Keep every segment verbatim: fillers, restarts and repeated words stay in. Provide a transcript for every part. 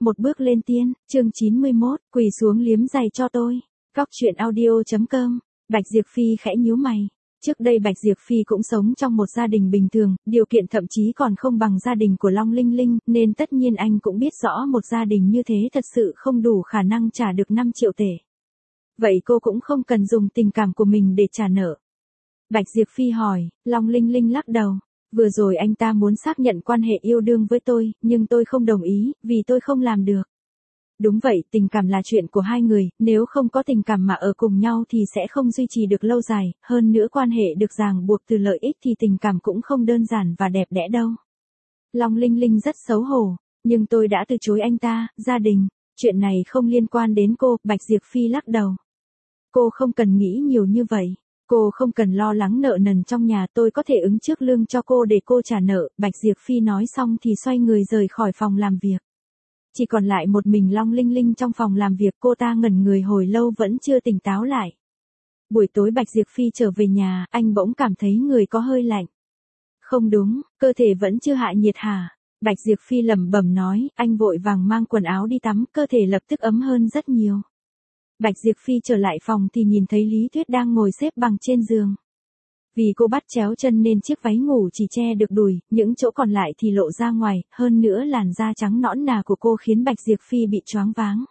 một bước lên tiên, chương chín mươi mốt, quỳ xuống liếm giày cho tôi. Cóc truyện audio chấm com. Bạch Diệp Phi khẽ nhíu mày. Trước đây Bạch Diệp Phi cũng sống trong một gia đình bình thường, điều kiện thậm chí còn không bằng gia đình của Long Linh Linh, nên tất nhiên anh cũng biết rõ một gia đình như thế thật sự không đủ khả năng trả được năm triệu tệ. Vậy cô cũng không cần dùng tình cảm của mình để trả nợ. Bạch Diệp Phi hỏi. Long Linh Linh lắc đầu. Vừa rồi anh ta muốn xác nhận quan hệ yêu đương với tôi, nhưng tôi không đồng ý, vì tôi không làm được. Đúng vậy, tình cảm là chuyện của hai người, nếu không có tình cảm mà ở cùng nhau thì sẽ không duy trì được lâu dài, hơn nữa quan hệ được ràng buộc từ lợi ích thì tình cảm cũng không đơn giản và đẹp đẽ đâu. Long Linh Linh rất xấu hổ, nhưng tôi đã từ chối anh ta, gia đình, chuyện này không liên quan đến cô, Bạch Diệp Phi lắc đầu. Cô không cần nghĩ nhiều như vậy. Cô không cần lo lắng nợ nần trong nhà, tôi có thể ứng trước lương cho cô để cô trả nợ. Bạch Diệp Phi nói xong thì xoay người rời khỏi phòng làm việc. Chỉ còn lại một mình Long Linh Linh trong phòng làm việc, cô ta ngẩn người hồi lâu vẫn chưa tỉnh táo lại. Buổi tối Bạch Diệp Phi trở về nhà, anh bỗng cảm thấy người có hơi lạnh. Không đúng, cơ thể vẫn chưa hạ nhiệt hả? Bạch Diệp Phi lẩm bẩm nói, anh vội vàng mang quần áo đi tắm, cơ thể lập tức ấm hơn rất nhiều. Bạch Diệp Phi trở lại phòng thì nhìn thấy Lý Tuyết đang ngồi xếp bằng trên giường. Vì cô bắt chéo chân nên chiếc váy ngủ chỉ che được đùi, những chỗ còn lại thì lộ ra ngoài, hơn nữa làn da trắng nõn nà của cô khiến Bạch Diệp Phi bị choáng váng.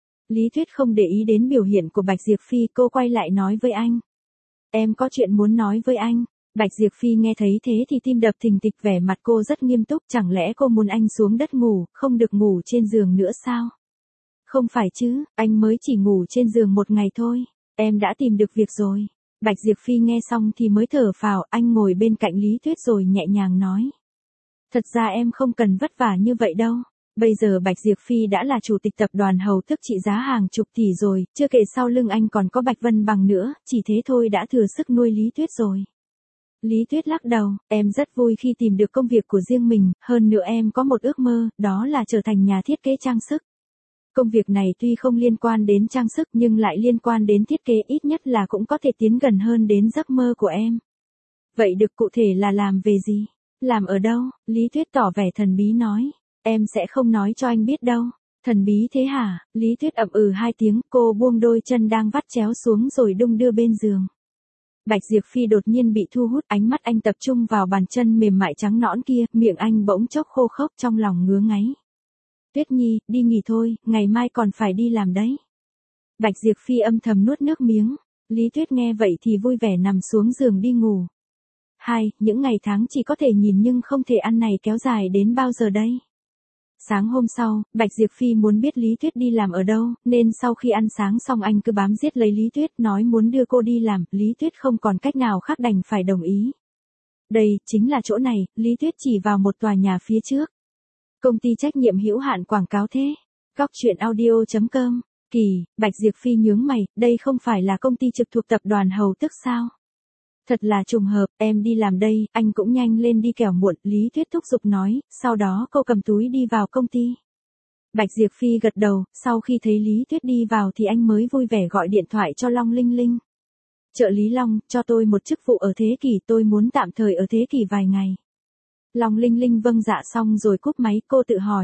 Lý Tuyết không để ý đến biểu hiện của Bạch Diệp Phi, cô quay lại nói với anh. Em có chuyện muốn nói với anh. Bạch Diệp Phi nghe thấy thế thì tim đập thình thịch, vẻ mặt cô rất nghiêm túc, chẳng lẽ cô muốn anh xuống đất ngủ, không được ngủ trên giường nữa sao? Không phải chứ, anh mới chỉ ngủ trên giường một ngày thôi, em đã tìm được việc rồi. Bạch Diệp Phi nghe xong thì mới thở phào, anh ngồi bên cạnh Lý Tuyết rồi nhẹ nhàng nói. Thật ra em không cần vất vả như vậy đâu. Bây giờ Bạch Diệp Phi đã là chủ tịch tập đoàn Hầu Thức trị giá hàng chục tỷ rồi, chưa kể sau lưng anh còn có Bạch Vân Bằng nữa, chỉ thế thôi đã thừa sức nuôi Lý Tuyết rồi. Lý Tuyết lắc đầu, em rất vui khi tìm được công việc của riêng mình, hơn nữa em có một ước mơ, đó là trở thành nhà thiết kế trang sức. Công việc này tuy không liên quan đến trang sức nhưng lại liên quan đến thiết kế, ít nhất là cũng có thể tiến gần hơn đến giấc mơ của em. Vậy được, cụ thể là làm về gì? Làm ở đâu? Lý Tuyết tỏ vẻ thần bí nói. Em sẽ không nói cho anh biết đâu. Thần bí thế hả? Lý Tuyết ậm ừ hai tiếng, cô buông đôi chân đang vắt chéo xuống rồi đung đưa bên giường. Bạch Diệp Phi đột nhiên bị thu hút, ánh mắt anh tập trung vào bàn chân mềm mại trắng nõn kia, miệng anh bỗng chốc khô khốc, trong lòng ngứa ngáy. Tuyết Nhi, đi nghỉ thôi, ngày mai còn phải đi làm đấy. Bạch Diệp Phi âm thầm nuốt nước miếng. Lý Tuyết nghe vậy thì vui vẻ nằm xuống giường đi ngủ. Hai, những ngày tháng chỉ có thể nhìn nhưng không thể ăn này kéo dài đến bao giờ đây? Sáng hôm sau, Bạch Diệp Phi muốn biết Lý Tuyết đi làm ở đâu, nên sau khi ăn sáng xong anh cứ bám giết lấy Lý Tuyết, nói muốn đưa cô đi làm, Lý Tuyết không còn cách nào khác đành phải đồng ý. Đây, chính là chỗ này, Lý Tuyết chỉ vào một tòa nhà phía trước. Công ty trách nhiệm hữu hạn quảng cáo thế. Cóc truyện audio chấm com. Kỳ, Bạch Diệp Phi nhướng mày, đây không phải là công ty trực thuộc tập đoàn Hầu Tức sao? Thật là trùng hợp, em đi làm đây, anh cũng nhanh lên đi kẻo muộn, Lý Tuyết thúc giục nói, sau đó cô cầm túi đi vào công ty. Bạch Diệp Phi gật đầu, sau khi thấy Lý Tuyết đi vào thì anh mới vui vẻ gọi điện thoại cho Long Linh Linh. Trợ lý Long, cho tôi một chức vụ ở Thế Kỷ, tôi muốn tạm thời ở Thế Kỷ vài ngày. Long Linh Linh vâng dạ xong rồi cúp máy, cô tự hỏi.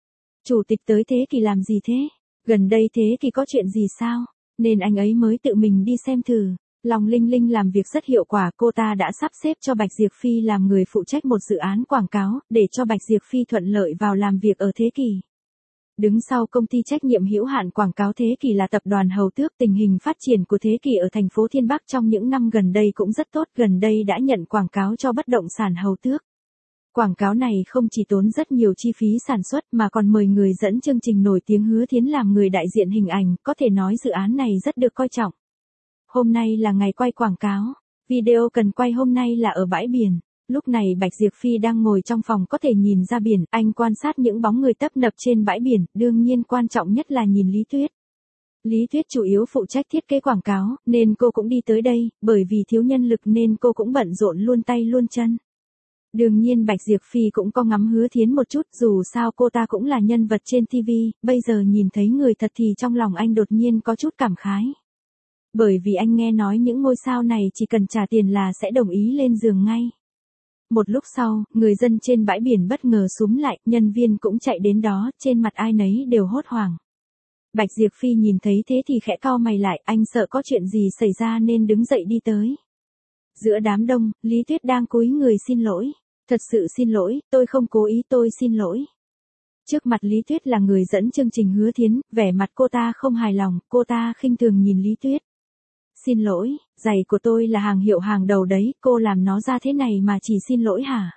Chủ tịch tới Thế Kỷ làm gì thế? Gần đây Thế Kỷ có chuyện gì sao? Nên anh ấy mới tự mình đi xem thử. Long Linh Linh làm việc rất hiệu quả, cô ta đã sắp xếp cho Bạch Diệp Phi làm người phụ trách một dự án quảng cáo, để cho Bạch Diệp Phi thuận lợi vào làm việc ở Thế Kỷ. Đứng sau công ty trách nhiệm hữu hạn quảng cáo Thế Kỷ là tập đoàn Hầu Tước, tình hình phát triển của Thế Kỷ ở thành phố Thiên Bắc trong những năm gần đây cũng rất tốt, gần đây đã nhận quảng cáo cho bất động sản Hầu Tước. Quảng cáo này không chỉ tốn rất nhiều chi phí sản xuất mà còn mời người dẫn chương trình nổi tiếng Hứa Thiến làm người đại diện hình ảnh, có thể nói dự án này rất được coi trọng. Hôm nay là ngày quay quảng cáo, video cần quay hôm nay là ở bãi biển. Lúc này Bạch Diệp Phi đang ngồi trong phòng có thể nhìn ra biển, anh quan sát những bóng người tấp nập trên bãi biển, đương nhiên quan trọng nhất là nhìn Lý Tuyết. Lý Tuyết chủ yếu phụ trách thiết kế quảng cáo, nên cô cũng đi tới đây, bởi vì thiếu nhân lực nên cô cũng bận rộn luôn tay luôn chân. Đương nhiên Bạch Diệp Phi cũng có ngắm Hứa Thiến một chút, dù sao cô ta cũng là nhân vật trên ti vi, bây giờ nhìn thấy người thật thì trong lòng anh đột nhiên có chút cảm khái. Bởi vì anh nghe nói những ngôi sao này chỉ cần trả tiền là sẽ đồng ý lên giường ngay. Một lúc sau, người dân trên bãi biển bất ngờ xúm lại, nhân viên cũng chạy đến đó, trên mặt ai nấy đều hốt hoảng. Bạch Diệp Phi nhìn thấy thế thì khẽ cau mày lại, anh sợ có chuyện gì xảy ra nên đứng dậy đi tới. Giữa đám đông, Lý Tuyết đang cúi người xin lỗi. Thật sự xin lỗi, tôi không cố ý, tôi xin lỗi. Trước mặt Lý Tuyết là người dẫn chương trình Hứa Thiến, vẻ mặt cô ta không hài lòng, cô ta khinh thường nhìn Lý Tuyết. Xin lỗi, giày của tôi là hàng hiệu hàng đầu đấy, cô làm nó ra thế này mà chỉ xin lỗi hả?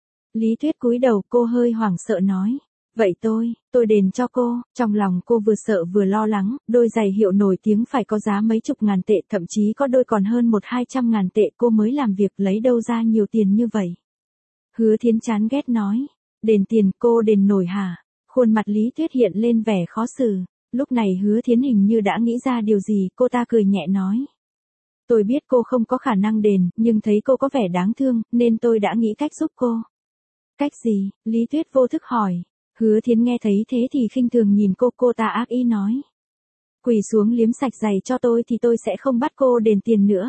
Lý Tuyết cúi đầu, cô hơi hoảng sợ nói. Vậy tôi, tôi đền cho cô. Trong lòng cô vừa sợ vừa lo lắng, đôi giày hiệu nổi tiếng phải có giá mấy chục ngàn tệ, thậm chí có đôi còn hơn một hai trăm ngàn tệ, cô mới làm việc lấy đâu ra nhiều tiền như vậy. Hứa Thiến chán ghét nói. Đền tiền, cô đền nổi hả? Khuôn mặt Lý Tuyết hiện lên vẻ khó xử. Lúc này Hứa Thiến hình như đã nghĩ ra điều gì, cô ta cười nhẹ nói. Tôi biết cô không có khả năng đền, nhưng thấy cô có vẻ đáng thương, nên tôi đã nghĩ cách giúp cô. Cách gì? Lý Tuyết vô thức hỏi. Hứa Thiến nghe thấy thế thì khinh thường nhìn cô, cô ta ác ý nói. Quỳ xuống liếm sạch giày cho tôi thì tôi sẽ không bắt cô đền tiền nữa.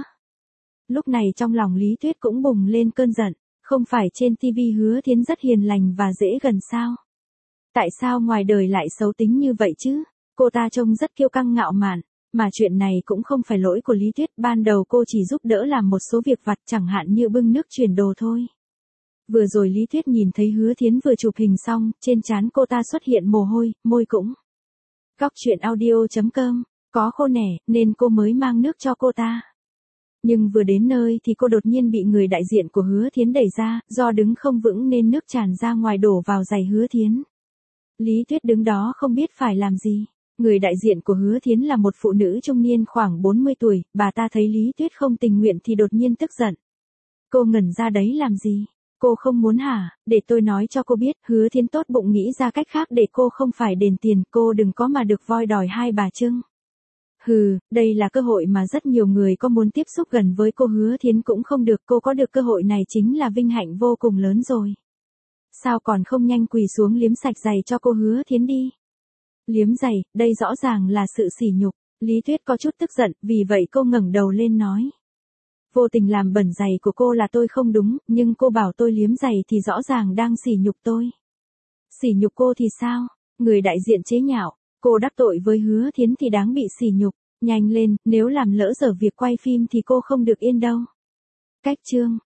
Lúc này trong lòng Lý Tuyết cũng bùng lên cơn giận, không phải trên ti vi Hứa Thiến rất hiền lành và dễ gần sao? Tại sao ngoài đời lại xấu tính như vậy chứ? Cô ta trông rất kiêu căng ngạo mạn, mà chuyện này cũng không phải lỗi của Lý Tuyết, ban đầu cô chỉ giúp đỡ làm một số việc vặt chẳng hạn như bưng nước chuyển đồ thôi. Vừa rồi Lý Tuyết nhìn thấy Hứa Thiến vừa chụp hình xong, trên trán cô ta xuất hiện mồ hôi, môi cũng. Góc truyện audio chấm com, có khô nẻ, nên cô mới mang nước cho cô ta. Nhưng vừa đến nơi thì cô đột nhiên bị người đại diện của Hứa Thiến đẩy ra, do đứng không vững nên nước tràn ra ngoài đổ vào giày Hứa Thiến. Lý Tuyết đứng đó không biết phải làm gì. Người đại diện của Hứa Thiến là một phụ nữ trung niên khoảng bốn mươi tuổi, bà ta thấy Lý Tuyết không tình nguyện thì đột nhiên tức giận. Cô ngẩn ra đấy làm gì? Cô không muốn hả? Để tôi nói cho cô biết, Hứa Thiến tốt bụng nghĩ ra cách khác để cô không phải đền tiền, cô đừng có mà được voi đòi hai bà trưng. Hừ, đây là cơ hội mà rất nhiều người có muốn tiếp xúc gần với cô Hứa Thiến cũng không được, cô có được cơ hội này chính là vinh hạnh vô cùng lớn rồi. Sao còn không nhanh quỳ xuống liếm sạch giày cho cô Hứa Thiến đi? Liếm giày, đây rõ ràng là sự sỉ nhục. Lý Tuyết có chút tức giận, vì vậy cô ngẩng đầu lên nói. Vô tình làm bẩn giày của cô là tôi không đúng, nhưng cô bảo tôi liếm giày thì rõ ràng đang sỉ nhục tôi. Sỉ nhục cô thì sao? Người đại diện chế nhạo, cô đắc tội với Hứa Thiến thì đáng bị sỉ nhục. Nhanh lên, nếu làm lỡ dở việc quay phim thì cô không được yên đâu. Cách chương.